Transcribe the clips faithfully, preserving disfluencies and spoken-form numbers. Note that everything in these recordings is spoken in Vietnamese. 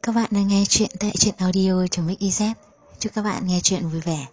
Các bạn đang nghe chuyện tại truyện audio.mix.iz. Chúc các bạn nghe chuyện vui vẻ.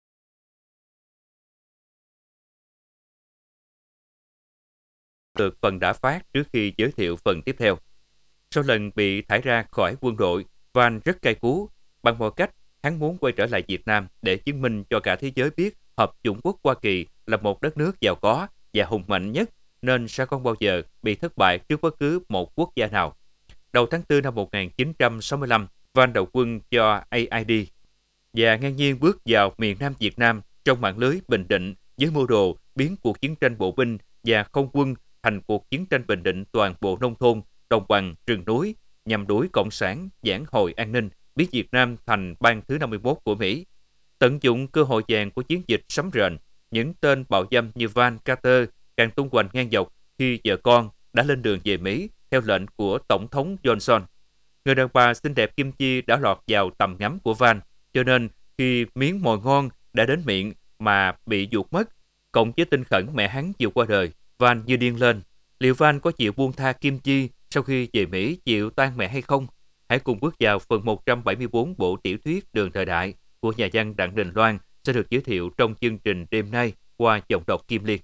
Được phần đã phát trước khi giới thiệu phần tiếp theo. Sau lần bị thải ra khỏi quân đội, Van rất cay cú. Bằng mọi cách, hắn muốn quay trở lại Việt Nam để chứng minh cho cả thế giới biết Hợp chủng quốc Hoa Kỳ là một đất nước giàu có và hùng mạnh nhất, nên sẽ không bao giờ bị thất bại trước bất cứ một quốc gia nào. Đầu tháng tư năm một nghìn chín trăm sáu mươi lăm, Van đầu quân cho a i đê và ngang nhiên bước vào miền Nam Việt Nam trong mạng lưới Bình Định với mưu đồ biến cuộc chiến tranh bộ binh và không quân thành cuộc chiến tranh bình định toàn bộ nông thôn, đồng bằng, rừng núi, nhằm đuổi Cộng sản, vãn hồi an ninh, biến Việt Nam thành bang thứ năm mươi mốt của Mỹ. Tận dụng cơ hội vàng của chiến dịch sấm rền, những tên bạo dâm như Van Carter càng tung hoành ngang dọc khi vợ con đã lên đường về Mỹ theo lệnh của Tổng thống Johnson. Người đàn bà xinh đẹp Kim Chi đã lọt vào tầm ngắm của Van, cho nên khi miếng mồi ngon đã đến miệng mà bị dụt mất, cộng với tinh khẩn mẹ hắn vừa qua đời, Van như điên lên. Liệu Van có chịu buông tha Kim Chi sau khi về Mỹ chịu tang mẹ hay không? Hãy cùng bước vào phần một trăm bảy mươi bốn bộ tiểu thuyết Đường Thời Đại của nhà văn Đặng Đình Loan sẽ được giới thiệu trong chương trình đêm nay qua giọng đọc Kim Liên.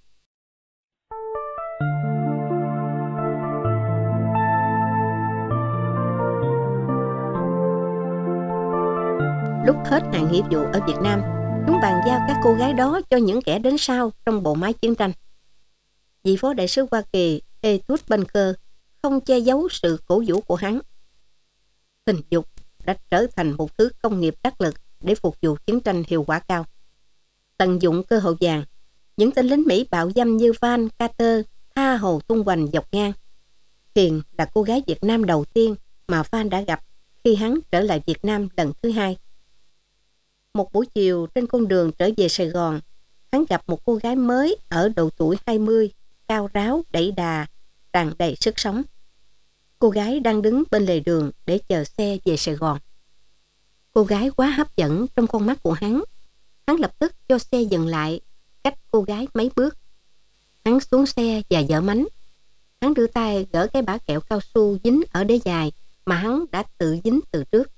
Lúc hết hạn nghĩa vụ ở Việt Nam, chúng bàn giao các cô gái đó cho những kẻ đến sau trong bộ máy chiến tranh. Vị phó đại sứ Hoa Kỳ Ehud Baker không che giấu sự cổ vũ của hắn. Tình dục đã trở thành một thứ công nghiệp đắc lực để phục vụ chiến tranh hiệu quả cao. Tận dụng cơ hội vàng, những tên lính Mỹ bạo dâm như Van Carter tha hồ tung hoành dọc ngang. Hiền là cô gái Việt Nam đầu tiên mà Van đã gặp khi hắn trở lại Việt Nam lần thứ hai. Một buổi chiều trên con đường trở về Sài Gòn, hắn gặp một cô gái mới ở độ tuổi hai mươi, cao ráo, đẩy đà, tràn đầy sức sống. Cô gái đang đứng bên lề đường để chờ xe về Sài Gòn. Cô gái quá hấp dẫn trong con mắt của hắn. Hắn lập tức cho xe dừng lại, cách cô gái mấy bước. Hắn xuống xe và giở mánh. Hắn đưa tay gỡ cái bã kẹo cao su dính ở đế dài mà hắn đã tự dính từ trước.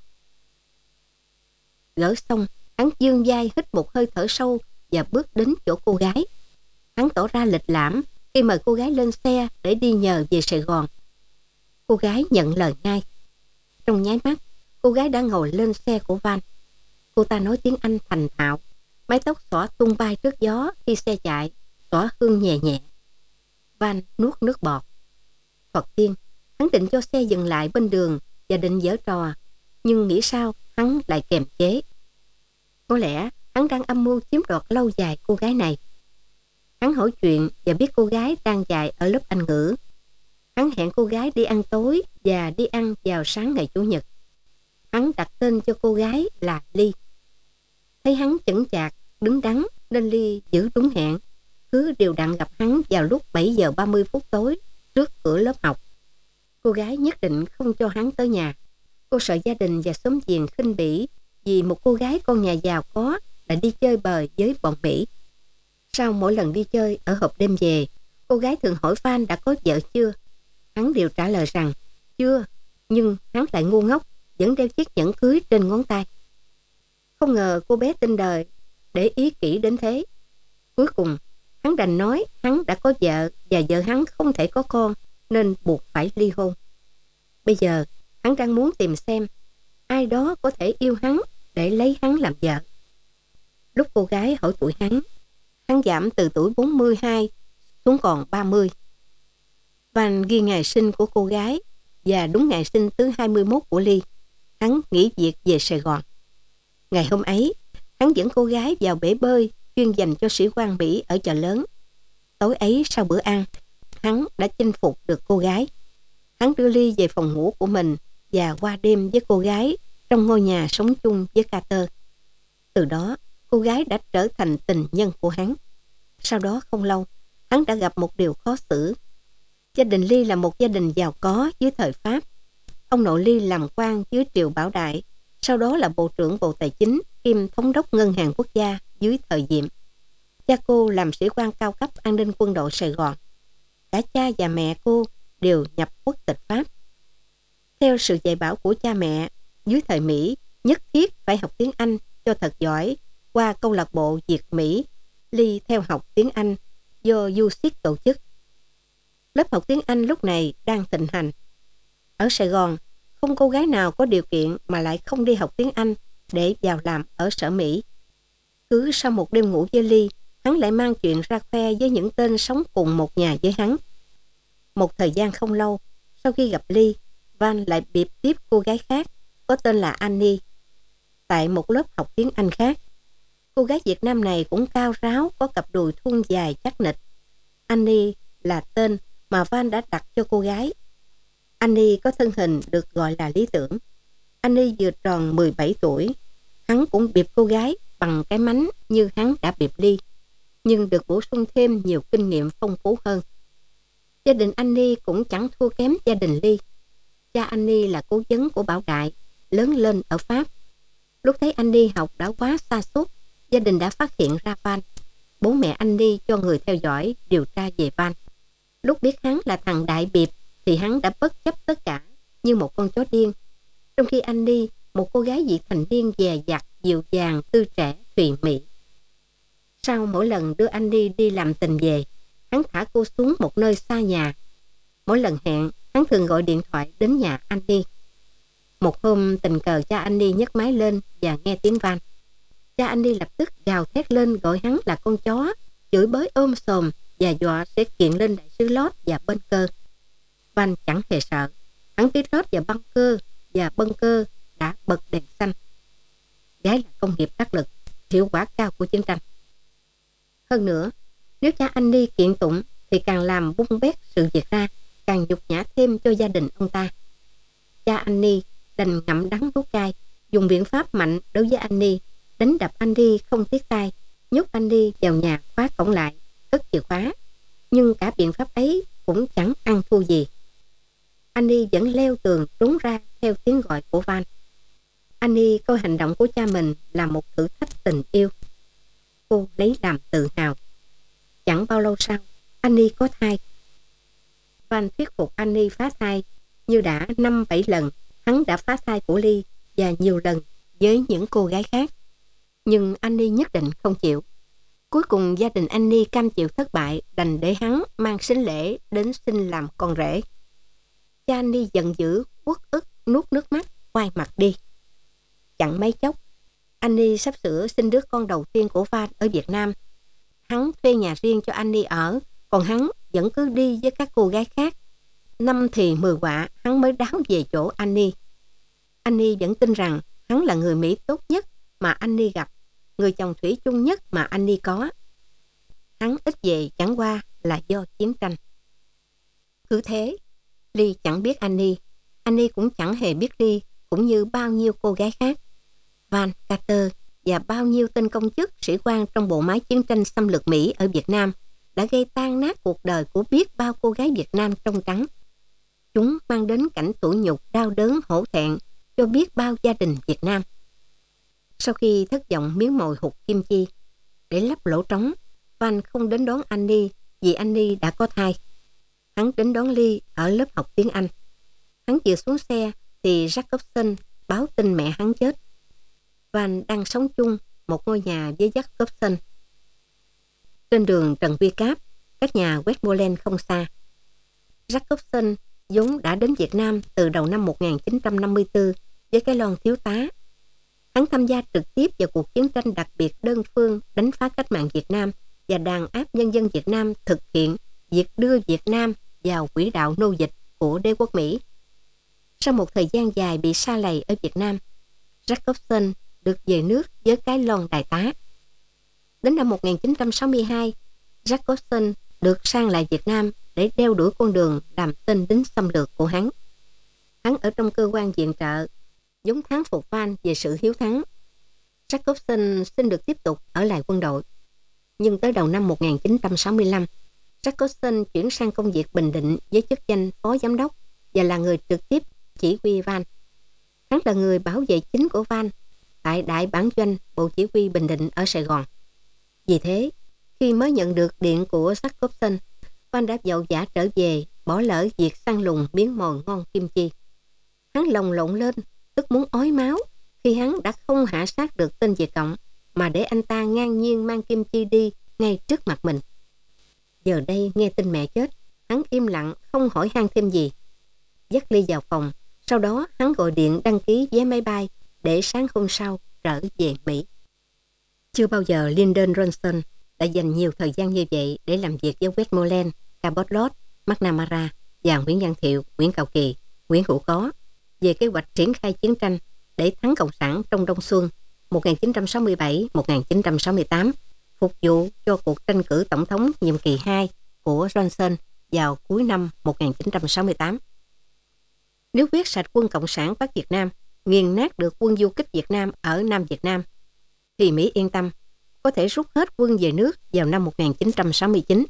Gỡ xong, hắn vươn vai hít một hơi thở sâu và bước đến chỗ cô gái. Hắn tỏ ra lịch lãm khi mời cô gái lên xe để đi nhờ về Sài Gòn. Cô gái nhận lời ngay. Trong nháy mắt, cô gái đã ngồi lên xe của Van. Cô ta nói tiếng Anh thành thạo, mái tóc xõa tung bay trước gió khi xe chạy, tỏa hương nhẹ nhẹ. Van nuốt nước bọt. Thoạt tiên, hắn định cho xe dừng lại bên đường và định giở trò, nhưng nghĩ sao hắn lại kềm chế. Có lẽ hắn đang âm mưu chiếm đoạt lâu dài cô gái này. Hắn hỏi chuyện và biết cô gái đang dạy ở lớp Anh ngữ. Hắn hẹn cô gái đi ăn tối và đi ăn vào sáng ngày Chủ nhật. Hắn đặt tên cho cô gái là Ly. Thấy hắn chững chạc, đứng đắn nên Ly giữ đúng hẹn, cứ đều đặn gặp hắn vào lúc bảy giờ ba mươi phút tối trước cửa lớp học. Cô gái nhất định không cho hắn tới nhà. Cô sợ gia đình và xóm giềng khinh bỉ vì một cô gái con nhà giàu có đã đi chơi bời với bọn Mỹ. Sau mỗi lần đi chơi ở hộp đêm về, cô gái thường hỏi Van đã có vợ chưa. Hắn đều trả lời rằng chưa, nhưng hắn lại ngu ngốc, vẫn đeo chiếc nhẫn cưới trên ngón tay. Không ngờ cô bé tin đời, để ý kỹ đến thế. Cuối cùng, hắn đành nói hắn đã có vợ và vợ hắn không thể có con, nên buộc phải ly hôn. Bây giờ, hắn đang muốn tìm xem ai đó có thể yêu hắn để lấy hắn làm vợ. Lúc cô gái hỏi tuổi hắn, hắn giảm từ tuổi bốn mươi hai xuống còn ba mươi. Van ghi ngày sinh của cô gái và đúng ngày sinh thứ hai mươi mốt của Ly. Hắn nghỉ việc về Sài Gòn. Ngày hôm ấy, hắn dẫn cô gái vào bể bơi chuyên dành cho sĩ quan Mỹ ở chợ lớn. Tối ấy sau bữa ăn, hắn đã chinh phục được cô gái. Hắn đưa Ly về phòng ngủ của mình và qua đêm với cô gái trong ngôi nhà sống chung với Carter. Từ đó, cô gái đã trở thành tình nhân của hắn. Sau đó không lâu, hắn đã gặp một điều khó xử. Gia đình Ly là một gia đình giàu có dưới thời Pháp. Ông nội Ly làm quan dưới triều Bảo Đại, sau đó là Bộ trưởng Bộ Tài chính kiêm Thống đốc Ngân hàng Quốc gia dưới thời Diệm. Cha cô làm sĩ quan cao cấp an ninh quân đội Sài Gòn. Cả cha và mẹ cô đều nhập quốc tịch Pháp. Theo sự dạy bảo của cha mẹ, dưới thời Mỹ nhất thiết phải học tiếng Anh cho thật giỏi qua câu lạc bộ Việt Mỹ Ly theo học tiếng Anh do u ét i xê tổ chức. Lớp học tiếng Anh lúc này đang thịnh hành. Ở Sài Gòn, không cô gái nào có điều kiện mà lại không đi học tiếng Anh để vào làm ở sở Mỹ. Cứ sau một đêm ngủ với Ly, hắn lại mang chuyện ra khoe với những tên sống cùng một nhà với hắn. Một thời gian không lâu, sau khi gặp Ly, Van lại biệt tiếp cô gái khác có tên là Annie tại một lớp học tiếng Anh khác. Cô gái Việt Nam này cũng cao ráo, có cặp đùi thun dài chắc nịch. Annie là tên mà Van đã đặt cho cô gái. Annie có thân hình được gọi là lý tưởng. Annie vừa tròn mười bảy tuổi. Hắn cũng biệp cô gái bằng cái mánh như hắn đã biệp Ly, nhưng được bổ sung thêm nhiều kinh nghiệm phong phú hơn. Gia đình Annie cũng chẳng thua kém gia đình Ly. Cha Annie là cố vấn của Bảo Đại, lớn lên ở Pháp. Lúc thấy Annie học đã quá sa sút, gia đình đã phát hiện ra Van. Bố mẹ Annie cho người theo dõi, điều tra về Van. Lúc biết hắn là thằng đại biệp thì hắn đã bất chấp tất cả như một con chó điên. Trong khi Annie, một cô gái vị thành niên dè dặt, dịu dàng, tươi trẻ, thùy mị. Sau mỗi lần đưa Annie đi làm tình về, hắn thả cô xuống một nơi xa nhà. Mỗi lần hẹn, hắn thường gọi điện thoại đến nhà Annie. Một hôm tình cờ cha Annie nhấc máy lên và nghe tiếng Van. Cha Annie lập tức gào thét lên gọi hắn là con chó, chửi bới ôm sòm và dọa sẽ kiện lên đại sứ Lót và Bunker. Van chẳng hề sợ. Hắn biết Lót và Bunker và Bunker đã bật đèn xanh. Gái là công nghiệp đắc lực, hiệu quả cao của chiến tranh. Hơn nữa, nếu cha Annie kiện tụng thì càng làm bung bét sự việc ra, càng nhục nhã thêm cho gia đình ông ta. Cha Annie đành ngậm đắng nuốt cay, dùng biện pháp mạnh đối với Annie, đánh đập Annie không tiếc tay, nhốt Annie vào nhà khóa cổng lại, cất chìa khóa. Nhưng cả biện pháp ấy cũng chẳng ăn thua gì. Annie vẫn leo tường trốn ra theo tiếng gọi của Van. Annie coi hành động của cha mình là một thử thách tình yêu. Cô lấy làm tự hào. Chẳng bao lâu sau, Annie có thai. Van thuyết phục Annie phá thai, như đã năm bảy lần hắn đã phá thai của Ly và nhiều lần với những cô gái khác. Nhưng Annie nhất định không chịu. Cuối cùng gia đình Annie cam chịu thất bại, đành để hắn mang sính lễ đến xin làm con rể. Cha Annie giận dữ, uất ức, nuốt nước mắt, quay mặt đi. Chẳng mấy chốc, Annie sắp sửa sinh đứa con đầu tiên của Van ở Việt Nam. Hắn thuê nhà riêng cho Annie ở, còn hắn vẫn cứ đi với các cô gái khác. Năm thì mười quạ, hắn mới đáo về chỗ Annie. Annie vẫn tin rằng hắn là người Mỹ tốt nhất mà Annie gặp, người chồng thủy chung nhất mà Annie có. Hắn ít về chẳng qua là do chiến tranh. Cứ thế, Ly chẳng biết Annie, Annie cũng chẳng hề biết Ly, cũng như bao nhiêu cô gái khác. Van Carter và bao nhiêu tên công chức, sĩ quan trong bộ máy chiến tranh xâm lược Mỹ ở Việt Nam đã gây tan nát cuộc đời của biết bao cô gái Việt Nam trong trắng. Chúng mang đến cảnh tủi nhục, đau đớn, hổ thẹn cho biết bao gia đình Việt Nam. Sau khi thất vọng miếng mồi hụt kim chi, để lấp lỗ trống, Van không đến đón Annie vì Annie đã có thai. Hắn đến đón Ly ở lớp học tiếng Anh. Hắn vừa xuống xe thì Jacobson báo tin mẹ hắn chết. Van đang sống chung một ngôi nhà với Jacobson trên đường Trần Quy Cáp, cách nhà Westmoreland không xa. Jacobson vốn đã đến Việt Nam từ đầu năm một nghìn chín trăm năm mươi tư với cái lon thiếu tá. Hắn tham gia trực tiếp vào cuộc chiến tranh đặc biệt đơn phương đánh phá cách mạng Việt Nam và đàn áp nhân dân Việt Nam thực hiện việc đưa Việt Nam vào quỹ đạo nô dịch của đế quốc Mỹ. Sau một thời gian dài bị sa lầy ở Việt Nam, Jacobson được về nước với cái lon đại tá. Đến năm một nghìn chín trăm sáu mươi hai, Jacobson được sang lại Việt Nam để đeo đuổi con đường làm tên lính xâm lược của hắn. Hắn ở trong cơ quan viện trợ, vốn thán phục Van về sự hiếu thắng. Jacobson xin được tiếp tục ở lại quân đội. Nhưng tới đầu năm một nghìn chín trăm sáu mươi lăm, Jacobson chuyển sang công việc Bình Định với chức danh phó giám đốc và là người trực tiếp chỉ huy Van. Hắn là người bảo vệ chính của Van tại Đại bản doanh Bộ Chỉ huy Bình Định ở Sài Gòn. Vì thế, khi mới nhận được điện của Jacobson, Van đã vội vã trở về, bỏ lỡ việc săn lùng miếng mồi ngon kim chi. Hắn lồng lộn lên, tức muốn ói máu khi hắn đã không hạ sát được tên Việt Cộng mà để anh ta ngang nhiên mang kim chi đi ngay trước mặt mình. Giờ đây nghe tin mẹ chết, hắn im lặng không hỏi han thêm gì. Dắt Ly vào phòng, sau đó hắn gọi điện đăng ký vé máy bay để sáng hôm sau trở về Mỹ. Chưa bao giờ Lyndon Johnson đã dành nhiều thời gian như vậy để làm việc với Westmoreland, Cabot Lodge, McNamara và Nguyễn Văn Thiệu, Nguyễn Cao Kỳ, Nguyễn Hữu Có về kế hoạch triển khai chiến tranh để thắng Cộng sản trong Đông Xuân một nghìn chín trăm sáu mươi bảy đến một nghìn chín trăm sáu mươi tám, phục vụ cho cuộc tranh cử tổng thống nhiệm kỳ hai của Johnson vào cuối năm một nghìn chín trăm sáu mươi tám. Nếu quét sạch quân Cộng sản Bắc Việt Nam, nghiền nát được quân du kích Việt Nam ở Nam Việt Nam, thì Mỹ yên tâm, có thể rút hết quân về nước vào năm một nghìn chín trăm sáu mươi chín.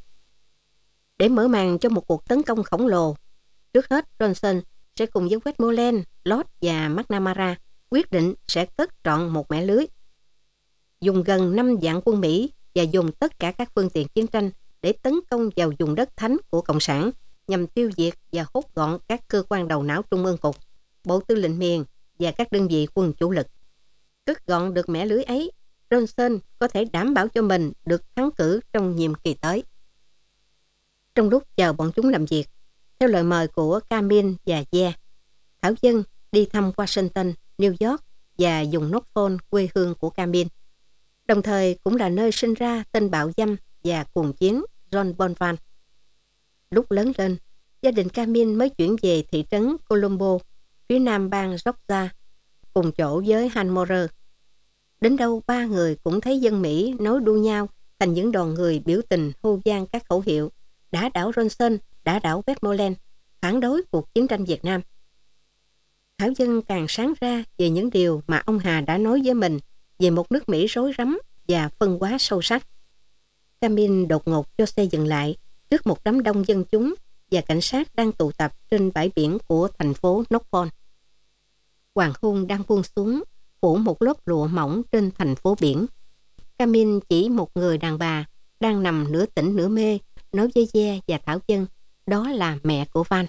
Để mở màn cho một cuộc tấn công khổng lồ, trước hết Johnson sẽ cùng với Westmoreland, Lodge và McNamara quyết định sẽ cất trọn một mẻ lưới. Dùng gần năm vạn quân Mỹ và dùng tất cả các phương tiện chiến tranh để tấn công vào vùng đất thánh của Cộng sản nhằm tiêu diệt và hốt gọn các cơ quan đầu não Trung ương Cục, Bộ Tư lệnh miền và các đơn vị quân chủ lực. Cất gọn được mẻ lưới ấy, Johnson có thể đảm bảo cho mình được thắng cử trong nhiệm kỳ tới. Trong lúc chờ bọn chúng làm việc, theo lời mời của Camille và Ye, Thảo Dân đi thăm Washington, New York và vùng Norfolk, quê hương của Camille, đồng thời cũng là nơi sinh ra tên bạo dâm và cuồng chiến John Bonvan. Lúc lớn lên, gia đình Camille mới chuyển về thị trấn Colombo, phía nam bang Georgia, cùng chỗ với Han Morer. Đến đâu ba người cũng thấy dân Mỹ nối đuôi nhau thành những đoàn người biểu tình hô vang các khẩu hiệu đã đảo Johnson, đã đảo Westmoreland, phản đối cuộc chiến tranh Việt Nam. Thảo Dân càng sáng ra về những điều mà ông Hà đã nói với mình về một nước Mỹ rối rắm và phân hóa sâu sắc. Camille đột ngột cho xe dừng lại trước một đám đông dân chúng và cảnh sát đang tụ tập trên bãi biển của thành phố Norfolk. Hoàng hôn đang buông xuống, phủ một lớp lụa mỏng trên thành phố biển. Camille chỉ một người đàn bà đang nằm nửa tỉnh nửa mê, nói với Ye và Thảo Dân, đó là mẹ của Van.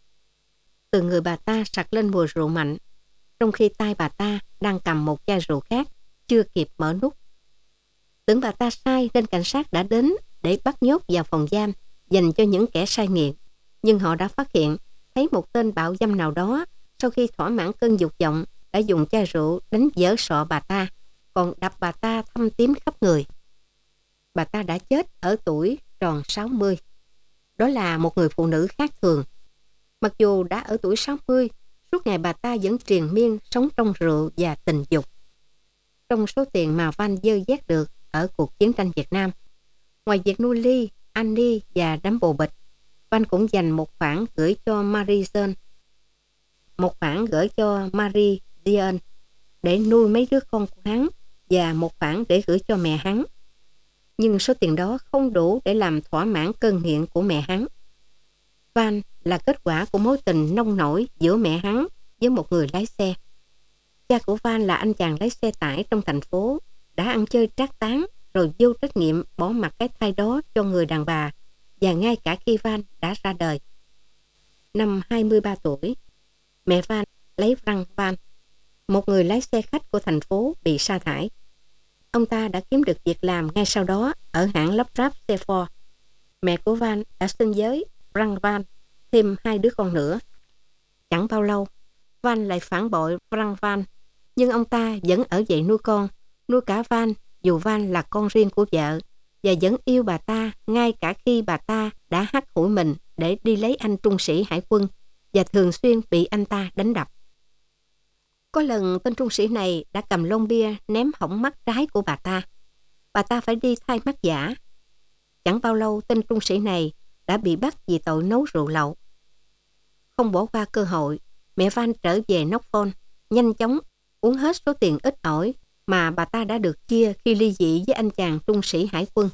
Từ người bà ta sặc lên mùi rượu mạnh, trong khi tay bà ta đang cầm một chai rượu khác, chưa kịp mở nút. Tưởng bà ta sai nên cảnh sát đã đến để bắt nhốt vào phòng giam dành cho những kẻ sai nghiện. Nhưng họ đã phát hiện thấy một tên bạo dâm nào đó sau khi thỏa mãn cơn dục vọng đã dùng chai rượu đánh vỡ sọ bà ta, còn đập bà ta thâm tím khắp người. Bà ta đã chết ở tuổi tròn sáu mươi. Đó là một người phụ nữ khác thường. Mặc dù đã ở tuổi sáu mươi, suốt ngày bà ta vẫn triền miên sống trong rượu và tình dục. Trong số tiền mà Van dơ dét được ở cuộc chiến tranh Việt Nam, ngoài việc nuôi Ly, Annie và đám bồ bịch, Van cũng dành một khoản gửi cho Marie Jean, một khoản gửi cho Marie Diane để nuôi mấy đứa con của hắn và một khoản để gửi cho mẹ hắn. Nhưng số tiền đó không đủ để làm thỏa mãn cơn nghiện của mẹ hắn. Van là kết quả của mối tình nông nổi giữa mẹ hắn với một người lái xe. Cha của Van là anh chàng lái xe tải trong thành phố, đã ăn chơi trác tán rồi vô trách nhiệm bỏ mặc cái thai đó cho người đàn bà, và ngay cả khi Van đã ra đời. Năm hai mươi ba tuổi, mẹ Van lấy Frank Van, một người lái xe khách của thành phố, bị sa thải. Ông ta đã kiếm được việc làm ngay sau đó ở hãng lắp ráp xe Ford. Mẹ của Van đã sinh với Frank Van thêm hai đứa con nữa. Chẳng bao lâu, Van lại phản bội Frank Van, nhưng ông ta vẫn ở dậy nuôi con, nuôi cả Van dù Van là con riêng của vợ, và vẫn yêu bà ta ngay cả khi bà ta đã hắt hủi mình để đi lấy anh trung sĩ hải quân và thường xuyên bị anh ta đánh đập. Có lần tên trung sĩ này đã cầm lon bia ném hỏng mắt trái của bà ta. Bà ta phải đi thay mắt giả. Chẳng bao lâu tên trung sĩ này đã bị bắt vì tội nấu rượu lậu. Không bỏ qua cơ hội, mẹ Van trở về Norfolk, nhanh chóng uống hết số tiền ít ỏi mà bà ta đã được chia khi ly dị với anh chàng trung sĩ hải quân.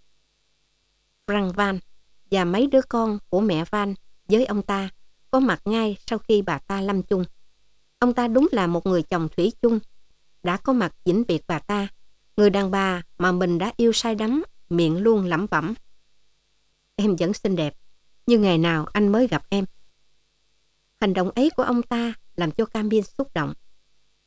Frank Van và mấy đứa con của mẹ Van với ông ta có mặt ngay sau khi bà ta lâm chung. Ông ta đúng là một người chồng thủy chung, đã có mặt vĩnh biệt bà ta, người đàn bà mà mình đã yêu say đắm, miệng luôn lẩm bẩm: "Em vẫn xinh đẹp, như ngày nào anh mới gặp em." Hành động ấy của ông ta làm cho Camille xúc động.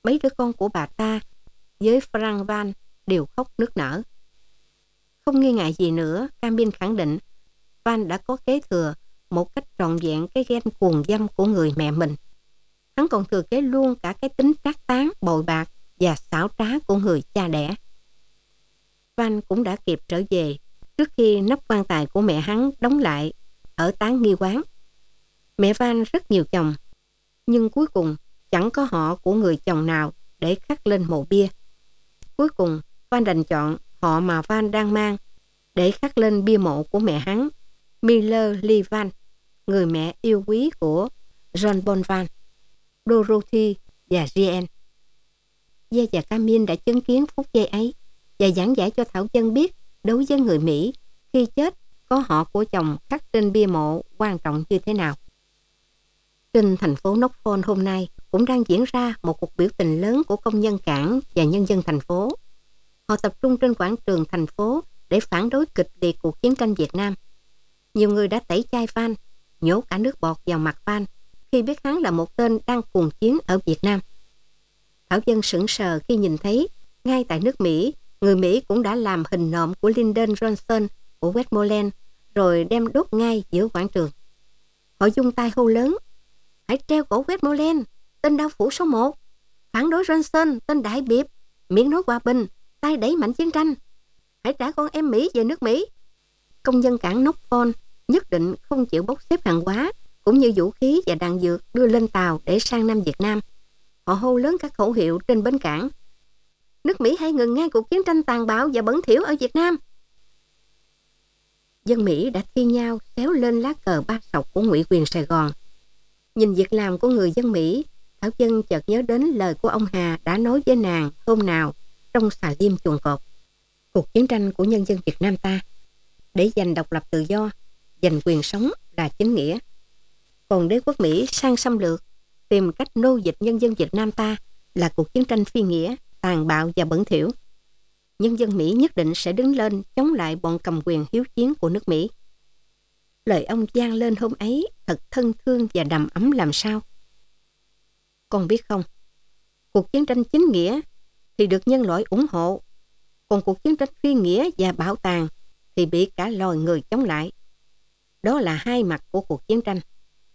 mấy đứa con của bà ta với Frank Van đều khóc nức nở. Không nghi ngại gì nữa, Camille khẳng định Van đã có kế thừa một cách trọn vẹn cái ghen cuồng dâm của người mẹ mình. Hắn còn thừa kế luôn cả cái tính trác tán, bội bạc và xảo trá của người cha đẻ. Van cũng đã kịp trở về trước khi nắp quan tài của mẹ hắn đóng lại ở táng nghi quán. Mẹ Van rất nhiều chồng, nhưng cuối cùng chẳng có họ của người chồng nào để khắc lên mộ bia. Cuối cùng, Van đành chọn họ mà Van đang mang để khắc lên bia mộ của mẹ hắn, Miller Lee Van, người mẹ yêu quý của John Bon Van, Dorothy và Jean. Gia và Camille đã chứng kiến phút giây ấy và giảng giải cho Thảo Dân biết đối với người Mỹ, khi chết có họ của chồng khắc trên bia mộ quan trọng như thế nào. Trên thành phố Knoxville hôm nay cũng đang diễn ra một cuộc biểu tình lớn của công nhân cảng và nhân dân thành phố. Họ tập trung trên quảng trường thành phố để phản đối kịch liệt cuộc chiến tranh Việt Nam. Nhiều người đã tẩy chay Van, nhổ cả nước bọt vào mặt Van khi biết hắn là một tên đang cuồng chiến ở Việt Nam. Thảo Dân sững sờ khi nhìn thấy ngay tại nước Mỹ, người Mỹ cũng đã làm hình nộm của Lyndon Johnson của Westmoreland rồi đem đốt ngay giữa quảng trường. Họ dung tay hô lớn: hãy treo cổ Westmoreland, tên đao phủ số một, phản đối Johnson, tên đại biệp, miệng nói hòa bình, tay đẩy mạnh chiến tranh. Hãy trả con em Mỹ về nước Mỹ. Công dân cảng Knoxville nhất định không chịu bốc xếp hàng hóa cũng như vũ khí và đạn dược đưa lên tàu để sang Nam Việt Nam. Họ hô lớn các khẩu hiệu trên bến cảng: nước Mỹ hãy ngừng ngay cuộc chiến tranh tàn bạo và bẩn thỉu ở Việt Nam. Dân Mỹ đã thi nhau xéo lên lá cờ ba sọc của ngụy quyền Sài Gòn. Nhìn việc làm của người dân Mỹ, Thảo Dân chợt nhớ đến lời của ông Hà đã nói với nàng hôm nào trong xà lim chuồng cọp. Cuộc chiến tranh của nhân dân Việt Nam ta để giành độc lập tự do, giành quyền sống là chính nghĩa. Còn đế quốc Mỹ sang xâm lược, tìm cách nô dịch nhân dân Việt Nam ta là cuộc chiến tranh phi nghĩa, tàn bạo và bẩn thỉu. Nhân dân Mỹ nhất định sẽ đứng lên chống lại bọn cầm quyền hiếu chiến của nước Mỹ. Lời ông vang lên hôm ấy thật thân thương và đầm ấm làm sao. Con biết không, cuộc chiến tranh chính nghĩa thì được nhân loại ủng hộ, còn cuộc chiến tranh phi nghĩa và bạo tàn thì bị cả loài người chống lại. Đó là hai mặt của cuộc chiến tranh.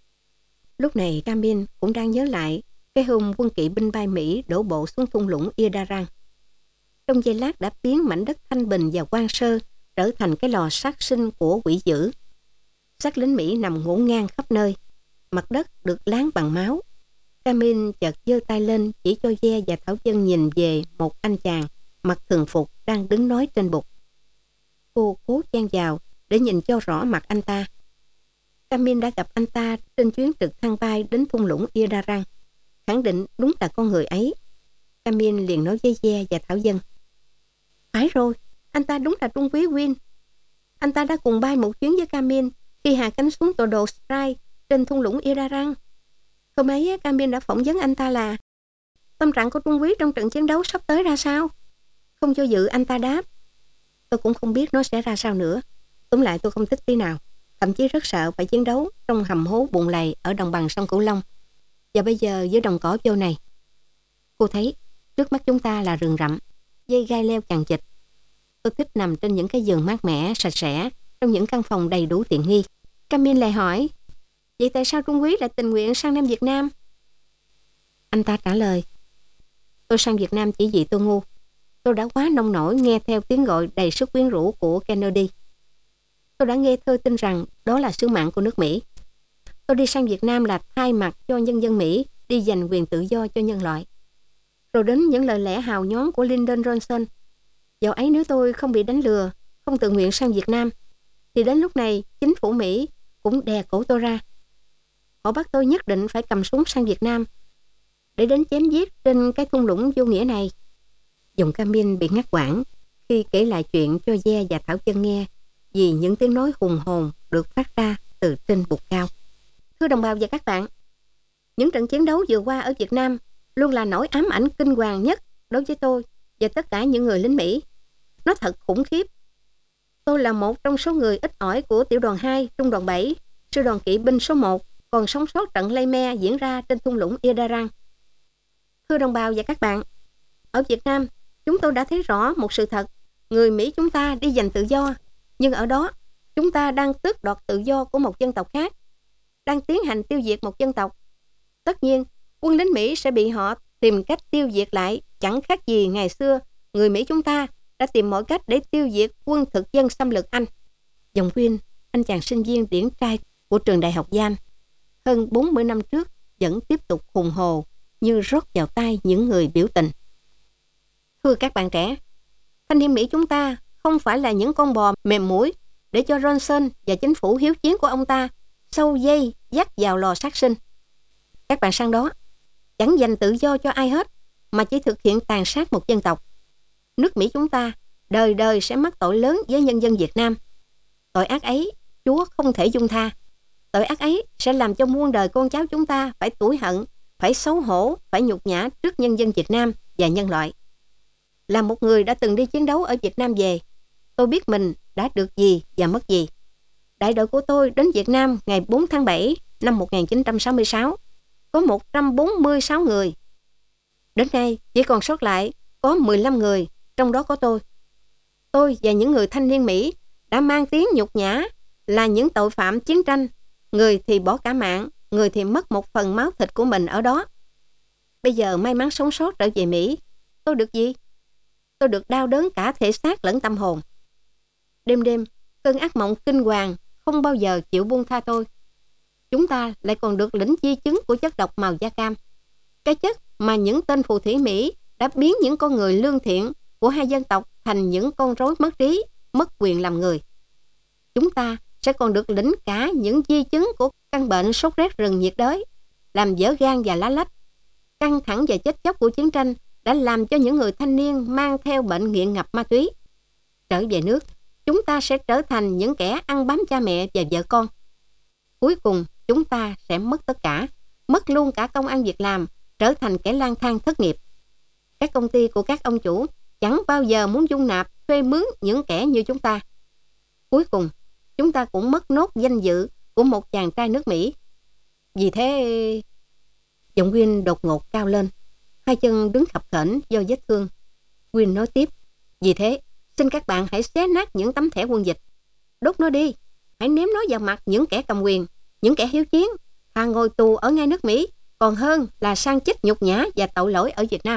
Lúc này Camille cũng đang nhớ lại cái hôm quân kỵ binh bay Mỹ đổ bộ xuống thung lũng Ia-da-răng. Trong giây lát đã biến mảnh đất thanh bình và hoang sơ trở thành cái lò sát sinh của quỷ dữ. Xác lính Mỹ nằm ngổn ngang khắp nơi, mặt đất được láng bằng máu. Camille chợt giơ tay lên chỉ cho Ve và Thảo Dân nhìn về một anh chàng mặc thường phục đang đứng nói trên bục. Cô cố chen vào để nhìn cho rõ mặt anh ta. Camille đã gặp anh ta trên chuyến trực thăng bay đến thung lũng Ia-da-răng, khẳng định đúng là con người ấy. Camille liền nói với Ve và Thảo Dân: phải rồi, anh ta đúng là Trung úy Win. Anh ta đã cùng bay một chuyến với Camille khi hạ cánh xuống tọa độ Strike trên thung lũng Ia-da-răng. Hôm ấy Camille đã phỏng vấn anh ta là: tâm trạng của Trung úy trong trận chiến đấu sắp tới ra sao? Không cho dự anh ta đáp: tôi cũng không biết nó sẽ ra sao nữa. Tóm lại tôi không thích tí nào, thậm chí rất sợ phải chiến đấu trong hầm hố bùn lầy ở đồng bằng sông Cửu Long. Và bây giờ dưới đồng cỏ vô này, cô thấy trước mắt chúng ta là rừng rậm, dây gai leo chằng chịt. Tôi thích nằm trên những cái giường mát mẻ, sạch sẽ, trong những căn phòng đầy đủ tiện nghi. Camille lại hỏi: vậy tại sao Trung úy lại tình nguyện sang Nam Việt Nam? Anh ta trả lời: tôi sang Việt Nam chỉ vì tôi ngu. Tôi đã quá nông nổi nghe theo tiếng gọi đầy sức quyến rũ của Kennedy. Tôi đã nghe thơ tin rằng đó là sứ mạng của nước Mỹ. Tôi đi sang Việt Nam là thay mặt cho nhân dân Mỹ đi giành quyền tự do cho nhân loại. Rồi đến những lời lẽ hào nhoáng của Lyndon Johnson. Dạo ấy nếu tôi không bị đánh lừa, không tự nguyện sang Việt Nam, thì đến lúc này chính phủ Mỹ cũng đè cổ tôi ra. Họ bắt tôi nhất định phải cầm súng sang Việt Nam để đến chém giết trên cái thung lũng vô nghĩa này. Giọng Camille bị ngắt quãng khi kể lại chuyện cho Ve và Thảo Dân nghe vì những tiếng nói hùng hồn được phát ra từ trên bục cao. Thưa đồng bào và các bạn, những trận chiến đấu vừa qua ở Việt Nam luôn là nỗi ám ảnh kinh hoàng nhất đối với tôi và tất cả những người lính Mỹ. Nó thật khủng khiếp. Tôi là một trong số người ít ỏi của tiểu đoàn hai, trung đoàn bảy, sư đoàn kỵ binh số một còn sống sót trận Lây Me diễn ra trên thung lũng Ia-da-răng. Thưa đồng bào và các bạn, ở Việt Nam, chúng tôi đã thấy rõ một sự thật. Người Mỹ chúng ta đi giành tự do, nhưng ở đó, chúng ta đang tước đoạt tự do của một dân tộc khác, đang tiến hành tiêu diệt một dân tộc. Tất nhiên, quân lính Mỹ sẽ bị họ tìm cách tiêu diệt lại, chẳng khác gì ngày xưa, người Mỹ chúng ta đã tìm mọi cách để tiêu diệt quân thực dân xâm lược Anh. Dòng Quyên, anh chàng sinh viên điển trai của trường đại học Yale, hơn bốn mươi năm trước vẫn tiếp tục hùng hồ như rót vào tai những người biểu tình. Thưa các bạn trẻ, thanh niên Mỹ chúng ta không phải là những con bò mềm mũi để cho Johnson và chính phủ hiếu chiến của ông ta sâu dây dắt vào lò sát sinh. Các bạn sang đó chẳng dành tự do cho ai hết, mà chỉ thực hiện tàn sát một dân tộc. Nước Mỹ chúng ta đời đời sẽ mắc tội lớn với nhân dân Việt Nam. Tội ác ấy Chúa không thể dung tha. Tội ác ấy sẽ làm cho muôn đời con cháu chúng ta phải tủi hận, phải xấu hổ, phải nhục nhã trước nhân dân Việt Nam và nhân loại. Là một người đã từng đi chiến đấu ở Việt Nam về, tôi biết mình đã được gì và mất gì. Đại đội của tôi đến Việt Nam ngày bốn tháng bảy năm một nghìn chín trăm sáu mươi sáu, có một trăm bốn mươi sáu người. Đến nay chỉ còn sót lại có mười lăm người, trong đó có tôi. Tôi và những người thanh niên Mỹ đã mang tiếng nhục nhã là những tội phạm chiến tranh. Người thì bỏ cả mạng, người thì mất một phần máu thịt của mình ở đó. Bây giờ may mắn sống sót trở về Mỹ, tôi được gì? Tôi được đau đớn cả thể xác lẫn tâm hồn. Đêm đêm, cơn ác mộng kinh hoàng không bao giờ chịu buông tha tôi. Chúng ta lại còn được lĩnh di chứng của chất độc màu da cam. Cái chất mà những tên phù thủy Mỹ đã biến những con người lương thiện của hai dân tộc thành những con rối mất trí, mất quyền làm người. Chúng ta sẽ còn được lĩnh cả những di chứng của căn bệnh sốt rét rừng nhiệt đới, làm vỡ gan và lá lách. Căng thẳng và chết chóc của chiến tranh đã làm cho những người thanh niên mang theo bệnh nghiện ngập ma túy. Trở về nước, chúng ta sẽ trở thành những kẻ ăn bám cha mẹ và vợ con. Cuối cùng, chúng ta sẽ mất tất cả, mất luôn cả công ăn việc làm, trở thành kẻ lang thang thất nghiệp. Các công ty của các ông chủ chẳng bao giờ muốn dung nạp, thuê mướn những kẻ như chúng ta. Cuối cùng, chúng ta cũng mất nốt danh dự của một chàng trai nước Mỹ. Vì thế... Giọng Quyên đột ngột cao lên, hai chân đứng khập khểnh do vết thương. Quyên nói tiếp, vì thế, xin các bạn hãy xé nát những tấm thẻ quân dịch. Đốt nó đi, hãy ném nó vào mặt những kẻ cầm quyền, những kẻ hiếu chiến, thà ngồi tù ở ngay nước Mỹ, còn hơn là sang chích nhục nhã và tội lỗi ở Việt Nam.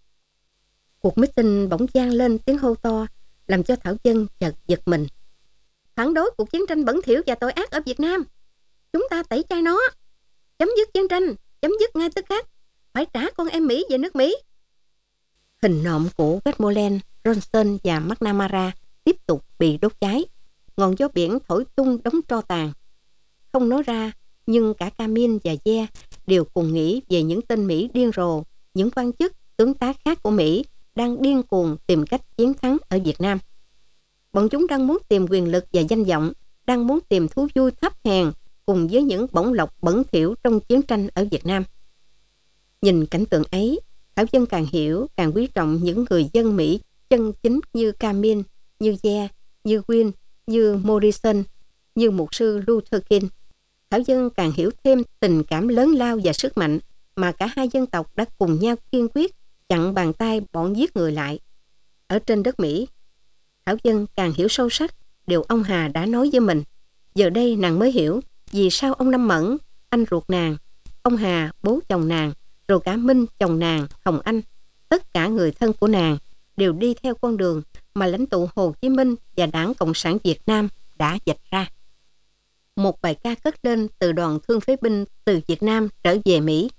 Cuộc meeting bỗng vang lên tiếng hô to, làm cho Thảo Dân chợt giật mình. Phản đối cuộc chiến tranh bẩn thỉu và tội ác ở Việt Nam. Chúng ta tẩy chay nó. Chấm dứt chiến tranh, chấm dứt ngay tức khắc. Phải trả con em Mỹ về nước Mỹ. Hình nộm của Westmoreland, Johnson và McNamara tiếp tục bị đốt cháy. Ngọn gió biển thổi tung đống tro tàn. Không nói ra, nhưng cả Camille và Ye đều cùng nghĩ về những tên Mỹ điên rồ, những quan chức, tướng tá khác của Mỹ đang điên cuồng tìm cách chiến thắng ở Việt Nam. Bọn chúng đang muốn tìm quyền lực và danh vọng, đang muốn tìm thú vui thấp hèn cùng với những bổng lộc bẩn thỉu trong chiến tranh ở Việt Nam. Nhìn cảnh tượng ấy, Thảo Dân càng hiểu, càng quý trọng những người dân Mỹ chân chính như Camille, như Ye, như Quyên, như Morrison, như mục sư Luther King. Thảo Dân càng hiểu thêm tình cảm lớn lao và sức mạnh mà cả hai dân tộc đã cùng nhau kiên quyết chặn bàn tay bọn giết người lại. Ở trên đất Mỹ, Thảo Dân càng hiểu sâu sắc điều ông Hà đã nói với mình. Giờ đây nàng mới hiểu vì sao ông Năm Mẫn, anh ruột nàng, ông Hà, bố chồng nàng, rồi cả Minh, chồng nàng, Hồng Anh, tất cả người thân của nàng đều đi theo con đường mà lãnh tụ Hồ Chí Minh và Đảng Cộng sản Việt Nam đã vạch ra. Một bài ca cất lên từ đoàn thương phế binh từ Việt Nam trở về Mỹ.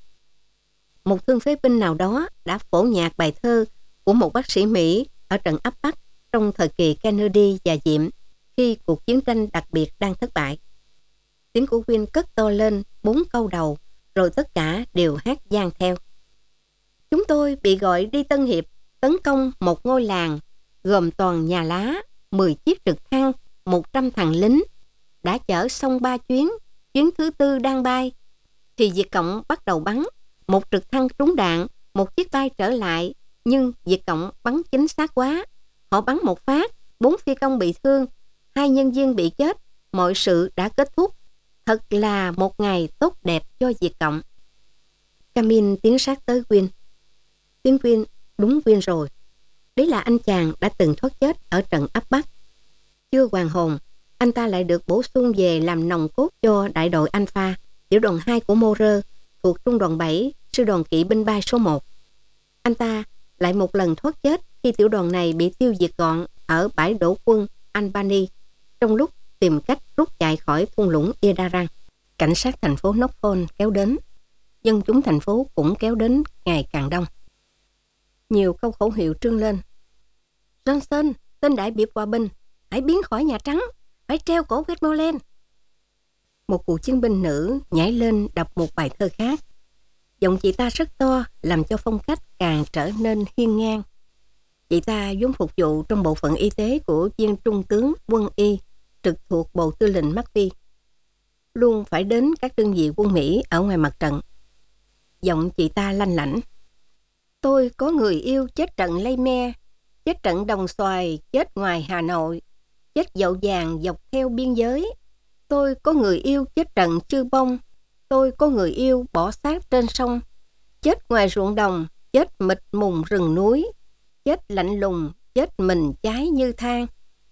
Một thương phế binh nào đó đã phổ nhạc bài thơ của một bác sĩ Mỹ ở trận áp Bắc trong thời kỳ Kennedy và Diệm khi cuộc chiến tranh đặc biệt đang thất bại. Tiếng của Quyên cất to lên bốn câu đầu, rồi tất cả đều hát vang theo. Chúng tôi bị gọi đi Tân Hiệp tấn công một ngôi làng gồm toàn nhà lá, mười chiếc trực thăng, một trăm thằng lính. Đã chở xong ba chuyến, chuyến thứ tư đang bay, thì Việt Cộng bắt đầu bắn. Một trực thăng trúng đạn, một chiếc bay trở lại, nhưng Việt Cộng bắn chính xác quá. Họ bắn một phát, bốn phi công bị thương, hai nhân viên bị chết, mọi sự đã kết thúc. Thật là một ngày tốt đẹp cho Việt Cộng. Camille tiến sát tới Quyên. Tiếng Viên, đúng Viên rồi. Đấy là anh chàng đã từng thoát chết ở trận áp Bắc. Chưa hoàn hồn, anh ta lại được bổ sung về làm nòng cốt cho đại đội Alpha, tiểu đoàn hai của Morer, thuộc trung đoàn bảy, sư đoàn kỵ binh bay số một. Anh ta lại một lần thoát chết khi tiểu đoàn này bị tiêu diệt gọn ở bãi đổ quân Albany trong lúc tìm cách rút chạy khỏi thung lũng Idaran. Cảnh sát thành phố Knoxville kéo đến. Dân chúng thành phố cũng kéo đến ngày càng đông. Nhiều câu khẩu hiệu trương lên. Johnson, tên đại biệp hòa bình, hãy biến khỏi Nhà Trắng, phải treo cổ Westmoreland. Một cựu chiến binh nữ nhảy lên đọc một bài thơ khác. Giọng chị ta rất to, làm cho phong cách càng trở nên hiên ngang. Chị ta vốn phục vụ trong bộ phận y tế của viên trung tướng quân y trực thuộc Bộ Tư lệnh McVie, luôn phải đến các đơn vị quân Mỹ ở ngoài mặt trận. Giọng chị ta lanh lảnh. Tôi có người yêu chết trận Lây Me, chết trận Đồng Xoài, chết ngoài Hà Nội, chết dậu vàng dọc theo biên giới. Tôi có người yêu chết trận Chư Bông, tôi có người yêu bỏ xác trên sông, chết ngoài ruộng đồng, chết mịt mùng rừng núi, chết lạnh lùng, chết mình cháy như than.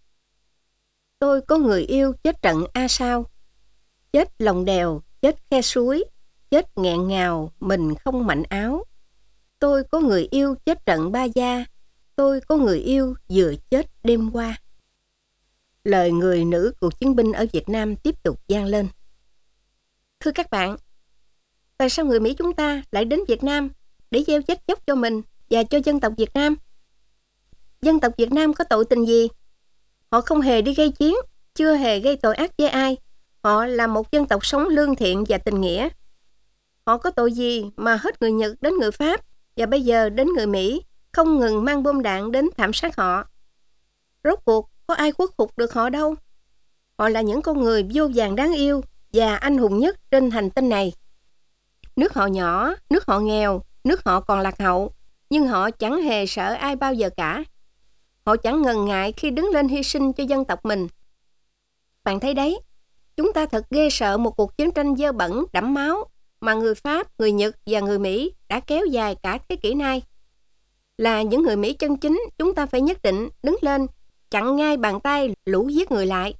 Tôi có người yêu chết trận A Sao, chết lòng đèo, chết khe suối, chết nghẹn ngào, mình không mảnh áo. Tôi có người yêu chết trận Ba Gia, tôi có người yêu vừa chết đêm qua. Lời người nữ cựu chiến binh ở Việt Nam tiếp tục vang lên. Thưa các bạn, tại sao người Mỹ chúng ta lại đến Việt Nam để gieo chết chóc cho mình và cho dân tộc Việt Nam? Dân tộc Việt Nam có tội tình gì? Họ không hề đi gây chiến, chưa hề gây tội ác với ai. Họ là một dân tộc sống lương thiện và tình nghĩa. Họ có tội gì mà hết người Nhật đến người Pháp và bây giờ đến người Mỹ không ngừng mang bom đạn đến thảm sát họ? Rốt cuộc có ai khuất phục được họ đâu? Họ là những con người vô vàn đáng yêu và anh hùng nhất trên hành tinh này. Nước họ nhỏ, nước họ nghèo, nước họ còn lạc hậu, nhưng họ chẳng hề sợ ai bao giờ cả. Họ chẳng ngần ngại khi đứng lên hy sinh cho dân tộc mình. Bạn thấy đấy, chúng ta thật ghê sợ một cuộc chiến tranh dơ bẩn đẫm máu mà người Pháp, người Nhật và người Mỹ đã kéo dài cả thế kỷ nay. Là những người Mỹ chân chính, chúng ta phải nhất định đứng lên, chặn ngay bàn tay lũ giết người lại.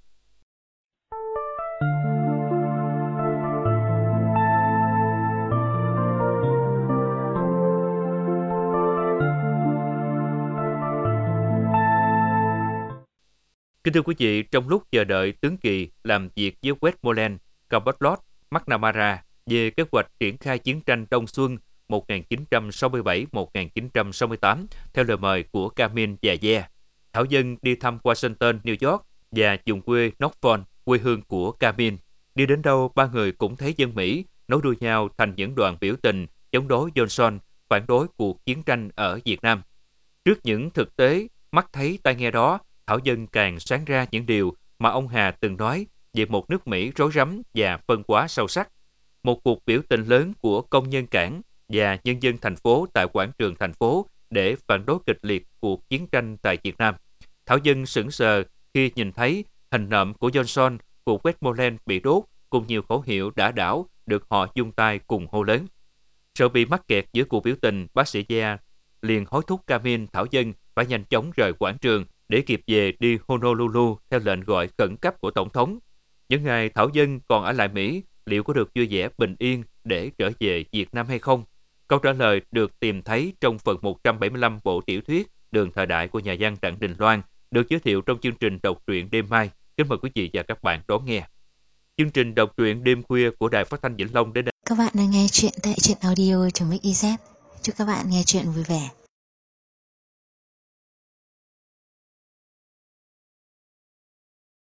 Kính thưa quý vị, trong lúc chờ đợi tướng Kỳ làm việc với Westmoreland, Cabot-Lodge, McNamara về kế hoạch triển khai chiến tranh Đông Xuân một nghìn chín trăm sáu mươi bảy đến một nghìn chín trăm sáu mươi tám theo lời mời của Camille và Ye, thảo dân đi thăm Washington, New York và vùng quê Knoxville, quê hương của Camille. Đi đến đâu, ba người cũng thấy dân Mỹ nối đuôi nhau thành những đoàn biểu tình chống đối Johnson, phản đối cuộc chiến tranh ở Việt Nam. Trước những thực tế mắt thấy tai nghe đó, thảo dân càng sáng ra những điều mà ông Hà từng nói về một nước Mỹ rối rắm và phân hóa sâu sắc. Một cuộc biểu tình lớn của công nhân cảng và nhân dân thành phố tại quảng trường thành phố để phản đối kịch liệt cuộc chiến tranh tại Việt Nam. Thảo dân sững sờ khi nhìn thấy hình nộm của Johnson, của Westmoreland bị đốt cùng nhiều khẩu hiệu đả đảo được họ chung tay cùng hô lớn. Sợ bị mắc kẹt giữa cuộc biểu tình, bác sĩ Ye liền hối thúc Camille thảo dân phải nhanh chóng rời quảng trường để kịp về đi Honolulu theo lệnh gọi khẩn cấp của Tổng thống. Những ngày thảo dân còn ở lại Mỹ, liệu có được vui vẻ bình yên để trở về Việt Nam hay không? Câu trả lời được tìm thấy trong phần một trăm bảy mươi lăm bộ tiểu thuyết Đường thời đại của nhà văn Đặng Đình Loan, được giới thiệu trong chương trình đọc truyện đêm mai. Kính mời quý vị và các bạn đón nghe. Chương trình đọc truyện đêm khuya của Đài Phát thanh Vĩnh Long đến đây. Các bạn đang nghe chuyện tại truyện audio chấm ích i zét. Chúc các bạn nghe chuyện vui vẻ.